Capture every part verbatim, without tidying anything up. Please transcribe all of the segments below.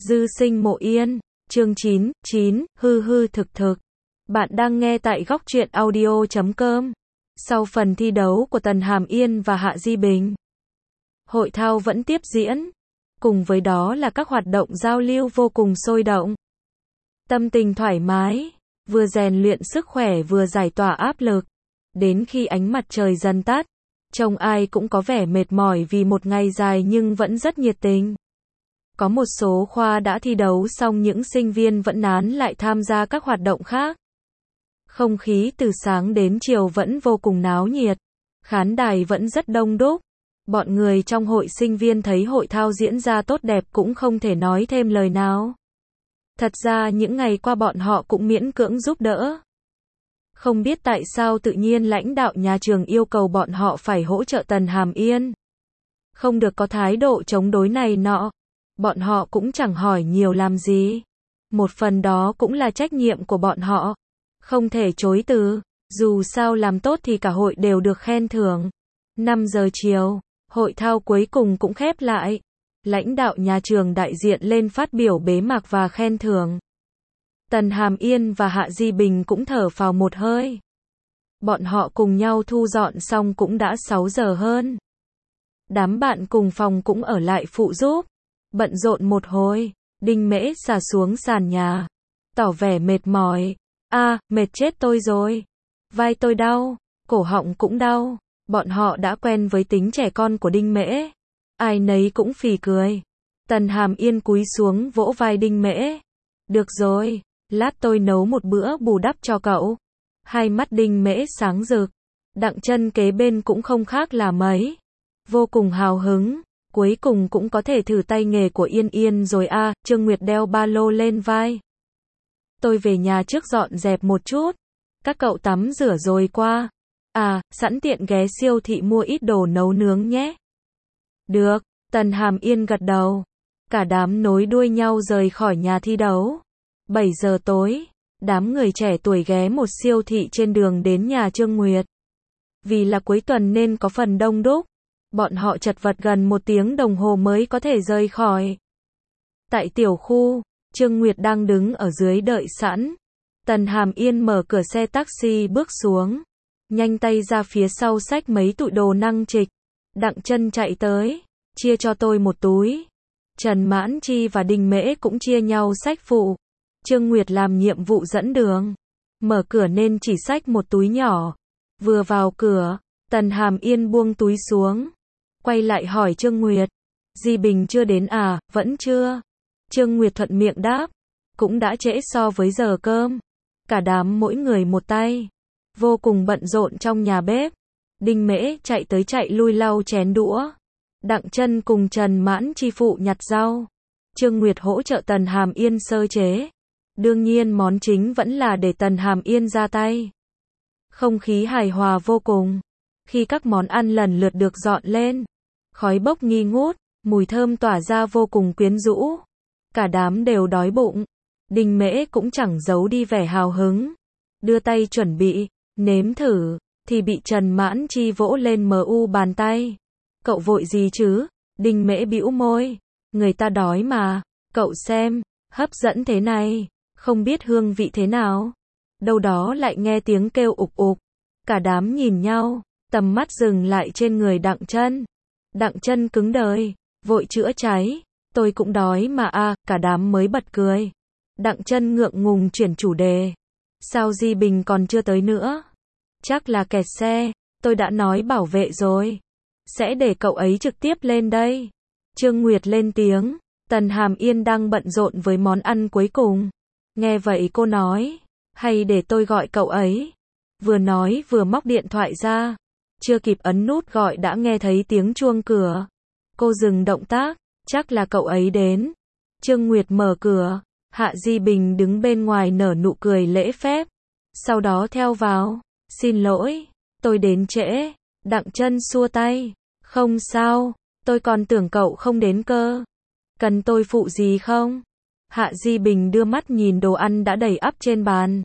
Dư sinh mộ yên, chương chín, chín, hư hư thực thực. Bạn đang nghe tại góc truyện audio chấm com. Sau phần thi đấu của Tần Hàm Yên và Hạ Di Bình, hội thao vẫn tiếp diễn, cùng với đó là các hoạt động giao lưu vô cùng sôi động. Tâm tình thoải mái, vừa rèn luyện sức khỏe vừa giải tỏa áp lực. Đến khi ánh mặt trời dần tắt, trông ai cũng có vẻ mệt mỏi vì một ngày dài nhưng vẫn rất nhiệt tình. Có một số khoa đã thi đấu xong, những sinh viên vẫn nán lại tham gia các hoạt động khác. Không khí từ sáng đến chiều vẫn vô cùng náo nhiệt. Khán đài vẫn rất đông đúc. Bọn người trong hội sinh viên thấy hội thao diễn ra tốt đẹp cũng không thể nói thêm lời nào. Thật ra những ngày qua bọn họ cũng miễn cưỡng giúp đỡ. Không biết tại sao tự nhiên lãnh đạo nhà trường yêu cầu bọn họ phải hỗ trợ Tần Hàm Yên. Không được có thái độ chống đối này nọ. Bọn họ cũng chẳng hỏi nhiều làm gì. Một phần đó cũng là trách nhiệm của bọn họ. Không thể chối từ. Dù sao làm tốt thì cả hội đều được khen thưởng. năm giờ chiều, hội thao cuối cùng cũng khép lại. Lãnh đạo nhà trường đại diện lên phát biểu bế mạc và khen thưởng. Tần Hàm Yên và Hạ Di Bình cũng thở phào một hơi. Bọn họ cùng nhau thu dọn xong cũng đã sáu giờ hơn. Đám bạn cùng phòng cũng ở lại phụ giúp. Bận rộn một hồi, Đinh Mễ xà xuống sàn nhà, tỏ vẻ mệt mỏi. A, à, mệt chết tôi rồi. Vai tôi đau, cổ họng cũng đau. Bọn họ đã quen với tính trẻ con của Đinh Mễ. Ai nấy cũng phì cười. Tần Hàm Yên cúi xuống vỗ vai Đinh Mễ. Được rồi, lát tôi nấu một bữa bù đắp cho cậu. Hai mắt Đinh Mễ sáng rực. Đặng Chân kế bên cũng không khác là mấy. Vô cùng hào hứng. Cuối cùng cũng có thể thử tay nghề của Yên Yên rồi a. À, Trương Nguyệt đeo ba lô lên vai. Tôi về nhà trước dọn dẹp một chút. Các cậu tắm rửa rồi qua. À, sẵn tiện ghé siêu thị mua ít đồ nấu nướng nhé. Được, Tần Hàm Yên gật đầu. Cả đám nối đuôi nhau rời khỏi nhà thi đấu. bảy giờ tối, đám người trẻ tuổi ghé một siêu thị trên đường đến nhà Trương Nguyệt. Vì là cuối tuần nên có phần đông đúc. Bọn họ chật vật gần một tiếng đồng hồ mới có thể rời khỏi. Tại tiểu khu, Trương Nguyệt đang đứng ở dưới đợi sẵn. Tần Hàm Yên mở cửa xe taxi bước xuống. Nhanh tay ra phía sau xách mấy tụi đồ năng trịch. Đặng Chân chạy tới. Chia cho tôi một túi. Trần Mãn Chi và Đinh Mễ cũng chia nhau xách phụ. Trương Nguyệt làm nhiệm vụ dẫn đường. Mở cửa nên chỉ xách một túi nhỏ. Vừa vào cửa, Tần Hàm Yên buông túi xuống. Quay lại hỏi Trương Nguyệt. Di Bình chưa đến à? Vẫn chưa. Trương Nguyệt thuận miệng đáp. Cũng đã trễ so với giờ cơm. Cả đám mỗi người một tay. Vô cùng bận rộn trong nhà bếp. Đinh Mễ chạy tới chạy lui lau chén đũa. Đặng Chân cùng Trần Mãn Chi phụ nhặt rau. Trương Nguyệt hỗ trợ Tần Hàm Yên sơ chế. Đương nhiên món chính vẫn là để Tần Hàm Yên ra tay. Không khí hài hòa vô cùng. Khi các món ăn lần lượt được dọn lên, khói bốc nghi ngút, mùi thơm tỏa ra vô cùng quyến rũ. Cả đám đều đói bụng. Đinh Mễ cũng chẳng giấu đi vẻ hào hứng. Đưa tay chuẩn bị, nếm thử, thì bị Trần Mãn Chi vỗ lên mu bàn tay. Cậu vội gì chứ? Đinh Mễ bĩu môi. Người ta đói mà, cậu xem, hấp dẫn thế này, không biết hương vị thế nào. Đâu đó lại nghe tiếng kêu ục ục. Cả đám nhìn nhau, tầm mắt dừng lại trên người Đặng Chân. Đặng Chân cứng đời, vội chữa cháy. Tôi cũng đói mà a. À, cả đám mới bật cười. Đặng Chân ngượng ngùng chuyển chủ đề. Sao Di Bình còn chưa tới nữa? Chắc là kẹt xe, tôi đã nói bảo vệ rồi. Sẽ để cậu ấy trực tiếp lên đây. Trương Nguyệt lên tiếng. Tần Hàm Yên đang bận rộn với món ăn cuối cùng. Nghe vậy cô nói. Hay để tôi gọi cậu ấy. Vừa nói vừa móc điện thoại ra. Chưa kịp ấn nút gọi đã nghe thấy tiếng chuông cửa. Cô dừng động tác. Chắc là cậu ấy đến. Trương Nguyệt mở cửa. Hạ Di Bình đứng bên ngoài nở nụ cười lễ phép. Sau đó theo vào. Xin lỗi, tôi đến trễ. Đặng Chân xua tay. Không sao, tôi còn tưởng cậu không đến cơ. Cần tôi phụ gì không? Hạ Di Bình đưa mắt nhìn đồ ăn đã đầy ắp trên bàn.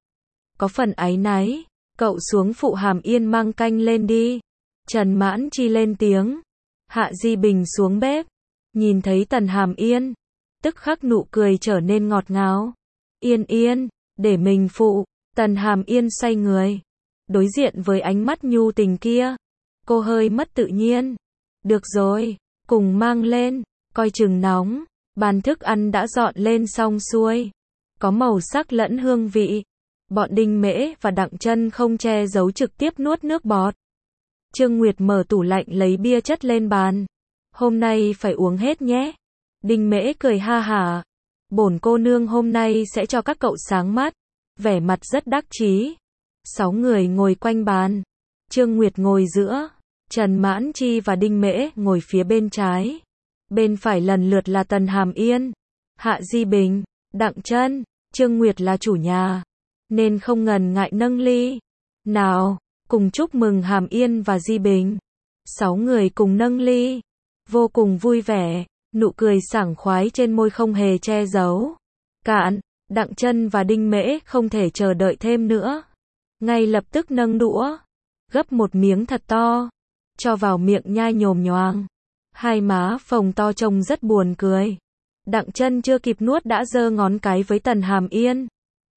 Có phần áy náy. Cậu xuống phụ Hàm Yên mang canh lên đi. Trần Mãn Chi lên tiếng. Hạ Di Bình xuống bếp. Nhìn thấy Tần Hàm Yên. tức khắc nụ cười trở nên ngọt ngào. Yên Yên, để mình phụ. Tần Hàm Yên xoay người. Đối diện với ánh mắt nhu tình kia. Cô hơi mất tự nhiên. Được rồi, cùng mang lên, coi chừng nóng. Bàn thức ăn đã dọn lên xong xuôi. Có màu sắc lẫn hương vị. Bọn Đinh Mễ và Đặng Chân không che giấu trực tiếp nuốt nước bọt. Trương Nguyệt mở tủ lạnh lấy bia chất lên bàn. Hôm nay phải uống hết nhé. Đinh Mễ cười ha hả. Bổn cô nương hôm nay sẽ cho các cậu sáng mắt. Vẻ mặt rất đắc chí. Sáu người ngồi quanh bàn. Trương Nguyệt ngồi giữa. Trần Mãn Chi và Đinh Mễ ngồi phía bên trái. Bên phải lần lượt là Tần Hàm Yên, Hạ Di Bình, Đặng Chân. Trương Nguyệt là chủ nhà, nên không ngần ngại nâng ly. Nào, cùng chúc mừng Hàm Yên và Di Bình. Sáu người cùng nâng ly. Vô cùng vui vẻ, nụ cười sảng khoái trên môi không hề che giấu. Cạn, Đặng Chân và Đinh Mễ không thể chờ đợi thêm nữa. Ngay lập tức nâng đũa, gấp một miếng thật to, cho vào miệng nhai nhồm nhoàng. Hai má phồng to trông rất buồn cười. Đặng Chân chưa kịp nuốt đã giơ ngón cái với Tần Hàm Yên.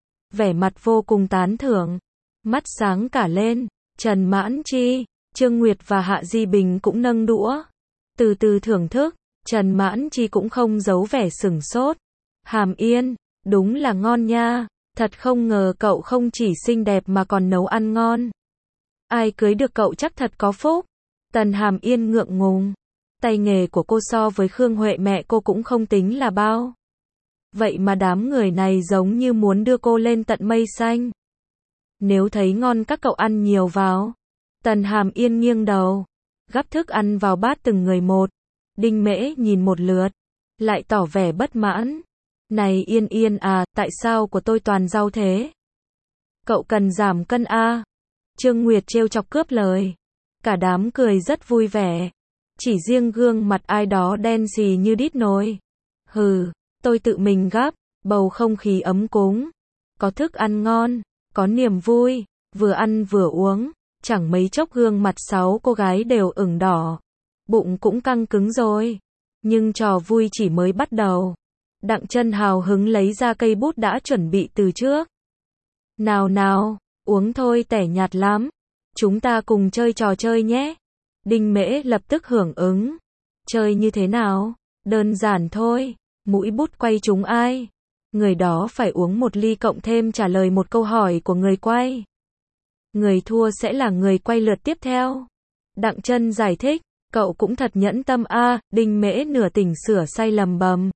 Vẻ mặt vô cùng tán thưởng. Mắt sáng cả lên. Trần Mãn Chi, Trương Nguyệt và Hạ Di Bình cũng nâng đũa. Từ từ thưởng thức. Trần Mãn Chi cũng không giấu vẻ sửng sốt. Hàm Yên, đúng là ngon nha. Thật không ngờ cậu không chỉ xinh đẹp mà còn nấu ăn ngon. Ai cưới được cậu chắc thật có phúc. Tần Hàm Yên ngượng ngùng. Tay nghề của cô so với Khương Huệ mẹ cô cũng không tính là bao. Vậy mà đám người này giống như muốn đưa cô lên tận mây xanh. Nếu thấy ngon các cậu ăn nhiều vào. Tần Hàm Yên nghiêng đầu, gắp thức ăn vào bát từng người một. Đinh Mễ nhìn một lượt, lại tỏ vẻ bất mãn. Này Yên Yên à, tại sao của tôi toàn rau thế? Cậu cần giảm cân à? Trương Nguyệt trêu chọc cướp lời. Cả đám cười rất vui vẻ. Chỉ riêng gương mặt ai đó đen xì như đít nồi. Hừ, tôi tự mình gắp, bầu không khí ấm cúng. Có thức ăn ngon, có niềm vui, vừa ăn vừa uống. Chẳng mấy chốc gương mặt sáu cô gái đều ửng đỏ. Bụng cũng căng cứng rồi. Nhưng trò vui chỉ mới bắt đầu. Đặng Chân hào hứng lấy ra cây bút đã chuẩn bị từ trước. Nào nào, uống thôi tẻ nhạt lắm. Chúng ta cùng chơi trò chơi nhé. Đinh Mễ lập tức hưởng ứng. Chơi như thế nào? Đơn giản thôi. Mũi bút quay trúng ai? Người đó phải uống một ly cộng thêm trả lời một câu hỏi của người quay. Người thua sẽ là người quay lượt tiếp theo. Đặng Chân giải thích. Cậu cũng thật nhẫn tâm a. À, Đinh Mễ nửa tỉnh sửa say lầm bầm.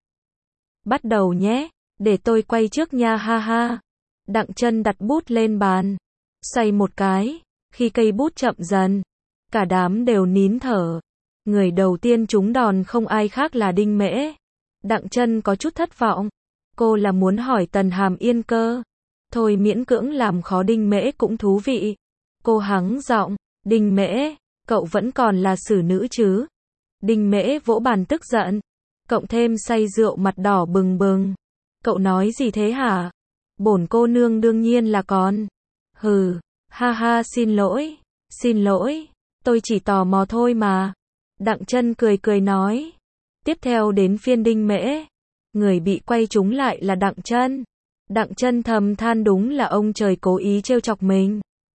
Bắt đầu nhé. Để tôi quay trước nha ha ha. Đặng Chân đặt bút lên bàn. Xoay một cái. Khi cây bút chậm dần. Cả đám đều nín thở. Người đầu tiên trúng đòn không ai khác là Đinh Mễ. Đặng Chân có chút thất vọng. Cô là muốn hỏi Tần Hàm Yên cơ. Thôi miễn cưỡng làm khó Đinh Mễ cũng thú vị. Cô hắng giọng. Đinh Mễ, cậu vẫn còn là xử nữ chứ? Đinh Mễ vỗ bàn tức giận. Cộng thêm say rượu mặt đỏ bừng bừng. Cậu nói gì thế hả? Bổn cô nương đương nhiên là còn. Hừ, ha ha xin lỗi, xin lỗi. Tôi chỉ tò mò thôi mà. Đặng Chân cười cười nói. Tiếp theo đến phiên Đinh Mễ. Người bị quay trúng lại là Đặng Chân. Đặng Chân thầm than đúng là ông trời cố ý trêu chọc mình.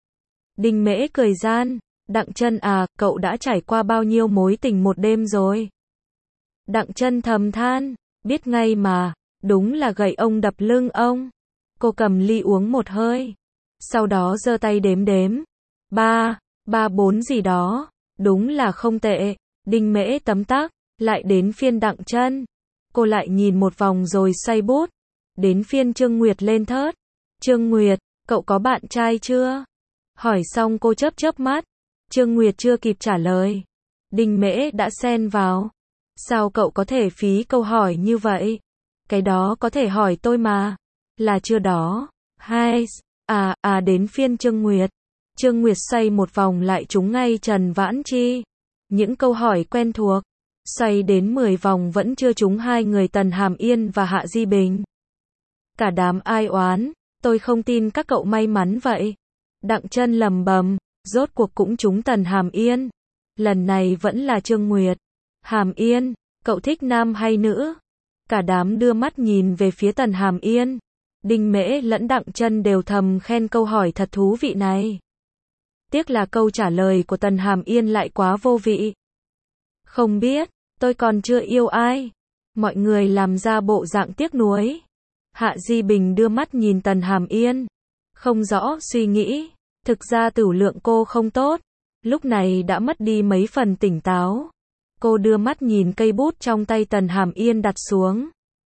Đinh Mễ cười gian. Đặng Chân à, cậu đã trải qua bao nhiêu mối tình một đêm rồi? Đặng Chân thầm than. Biết ngay mà, đúng là gậy ông đập lưng ông. Cô cầm ly uống một hơi. Sau đó giơ tay đếm đếm. Ba, ba bốn gì đó. Đúng là không tệ. Đinh Mễ tấm tắc. Lại đến phiên Đặng Chân. Cô lại nhìn một vòng rồi xoay bút. Đến phiên Trương Nguyệt lên thớt. Trương Nguyệt, cậu có bạn trai chưa? Hỏi xong cô chớp chớp mắt. Trương Nguyệt chưa kịp trả lời. Đinh Mễ đã xen vào. Sao cậu có thể phí câu hỏi như vậy? Cái đó có thể hỏi tôi mà. Là chưa đó. Hai, à, à đến phiên Trương Nguyệt. Trương Nguyệt xoay một vòng lại trúng ngay Trần Vãn Chi. Những câu hỏi quen thuộc. Xoay đến mười vòng vẫn chưa trúng hai người Tần Hàm Yên và Hạ Di Bình. Cả đám ai oán. Tôi không tin các cậu may mắn vậy. Đặng Chân lầm bầm. Rốt cuộc cũng trúng Tần Hàm Yên. Lần này vẫn là Trương Nguyệt. Hàm Yên, cậu thích nam hay nữ? Cả đám đưa mắt nhìn về phía Tần Hàm Yên. Đinh Mễ lẫn Đặng Chân đều thầm khen câu hỏi thật thú vị này. Tiếc là câu trả lời của Tần Hàm Yên lại quá vô vị. Không biết, tôi còn chưa yêu ai. Mọi người làm ra bộ dạng tiếc nuối. Hạ Di Bình đưa mắt nhìn Tần Hàm Yên. Không rõ suy nghĩ. Thực ra tửu lượng cô không tốt. Lúc này đã mất đi mấy phần tỉnh táo. Cô đưa mắt nhìn cây bút trong tay Tần Hàm Yên đặt xuống.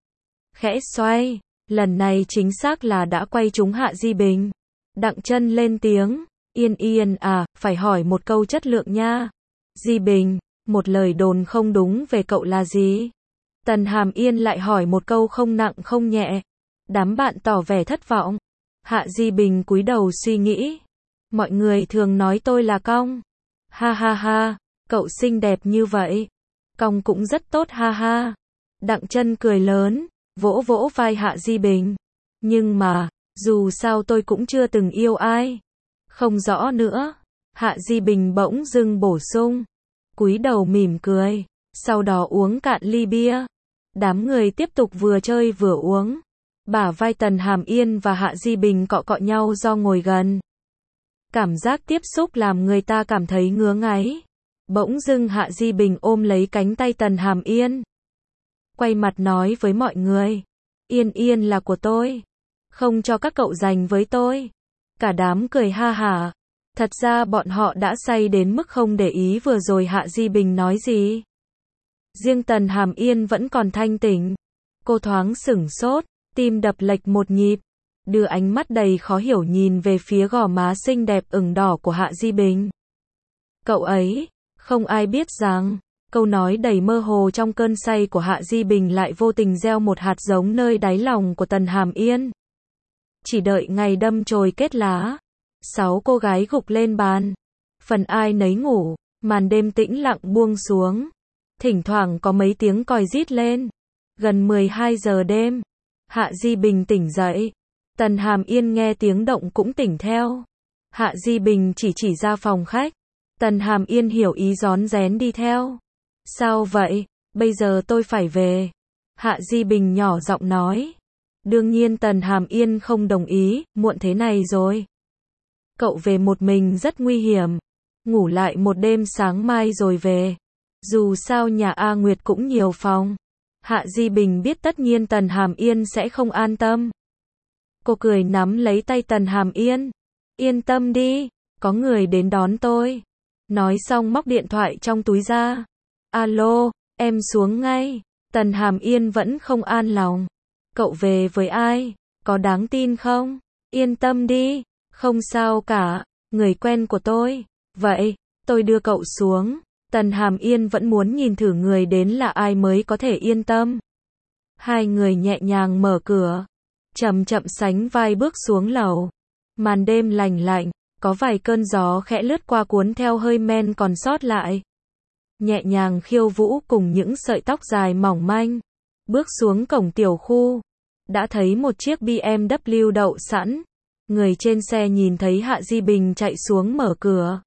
Khẽ xoay. Lần này chính xác là đã quay trúng Hạ Di Bình. Đặng Chân lên tiếng. Yên Yên à, phải hỏi một câu chất lượng nha. Di Bình, một lời đồn không đúng về cậu là gì? Tần Hàm Yên lại hỏi một câu không nặng không nhẹ. Đám bạn tỏ vẻ thất vọng. Hạ Di Bình cúi đầu suy nghĩ. Mọi người thường nói tôi là cong. Ha ha ha, cậu xinh đẹp như vậy. Cong cũng rất tốt ha ha. Đặng Chân cười lớn, vỗ vỗ vai Hạ Di Bình. Nhưng mà, dù sao tôi cũng chưa từng yêu ai. Không rõ nữa. Hạ Di Bình bỗng dưng bổ sung. Cúi đầu mỉm cười. Sau đó uống cạn ly bia. Đám người tiếp tục vừa chơi vừa uống. Bả vai Tần Hàm Yên và Hạ Di Bình cọ cọ nhau do ngồi gần. Cảm giác tiếp xúc làm người ta cảm thấy ngứa ngáy. Bỗng dưng Hạ Di Bình ôm lấy cánh tay Tần Hàm Yên. Quay mặt nói với mọi người. Yên Yên là của tôi. Không cho các cậu giành với tôi. Cả đám cười ha hả. Thật ra bọn họ đã say đến mức không để ý vừa rồi Hạ Di Bình nói gì. Riêng Tần Hàm Yên vẫn còn thanh tỉnh. Cô thoáng sửng sốt, tim đập lệch một nhịp. Đưa ánh mắt đầy khó hiểu nhìn về phía gò má xinh đẹp ửng đỏ của Hạ Di Bình. Cậu ấy, không ai biết rằng, câu nói đầy mơ hồ trong cơn say của Hạ Di Bình lại vô tình gieo một hạt giống nơi đáy lòng của Tần Hàm Yên. Chỉ đợi ngày đâm chồi kết lá. Sáu cô gái gục lên bàn. Phần ai nấy ngủ, màn đêm tĩnh lặng buông xuống. Thỉnh thoảng có mấy tiếng còi rít lên. Gần mười hai giờ đêm. Hạ Di Bình tỉnh dậy. Tần Hàm Yên nghe tiếng động cũng tỉnh theo. Hạ Di Bình chỉ chỉ ra phòng khách. Tần Hàm Yên hiểu ý rón rén đi theo. Sao vậy? Bây giờ tôi phải về. Hạ Di Bình nhỏ giọng nói. Đương nhiên Tần Hàm Yên không đồng ý, muộn thế này rồi. Cậu về một mình rất nguy hiểm. Ngủ lại một đêm sáng mai rồi về. Dù sao nhà A Nguyệt cũng nhiều phòng. Hạ Di Bình biết tất nhiên Tần Hàm Yên sẽ không an tâm. Cô cười nắm lấy tay Tần Hàm Yên. Yên tâm đi, có người đến đón tôi. Nói xong móc điện thoại trong túi ra. Alo, em xuống ngay. Tần Hàm Yên vẫn không an lòng. Cậu về với ai? Có đáng tin không? Yên tâm đi, không sao cả, người quen của tôi. Vậy, tôi đưa cậu xuống. Tần Hàm Yên vẫn muốn nhìn thử người đến là ai mới có thể yên tâm. Hai người nhẹ nhàng mở cửa. Chậm chậm sánh vai bước xuống lầu. Màn đêm lành lạnh, có vài cơn gió khẽ lướt qua cuốn theo hơi men còn sót lại. Nhẹ nhàng khiêu vũ cùng những sợi tóc dài mỏng manh. Bước xuống cổng tiểu khu. Đã thấy một chiếc B M W đậu sẵn. Người trên xe nhìn thấy Hạ Di Bình chạy xuống mở cửa.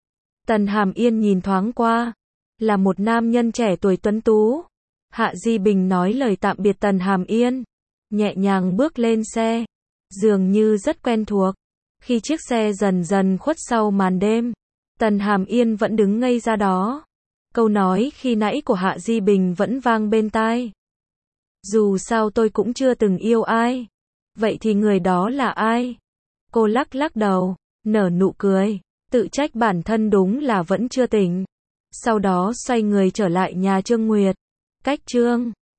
Tần Hàm Yên nhìn thoáng qua. Là một nam nhân trẻ tuổi tuấn tú. Hạ Di Bình nói lời tạm biệt Tần Hàm Yên. Nhẹ nhàng bước lên xe. Dường như rất quen thuộc. Khi chiếc xe dần dần khuất sau màn đêm. Tần Hàm Yên vẫn đứng ngây ra đó. Câu nói khi nãy của Hạ Di Bình vẫn vang bên tai. Dù sao tôi cũng chưa từng yêu ai. Vậy thì người đó là ai? Cô lắc lắc đầu, nở nụ cười. Tự trách bản thân đúng là vẫn chưa tỉnh. Sau đó xoay người trở lại nhà Trương Nguyệt. Cách Trương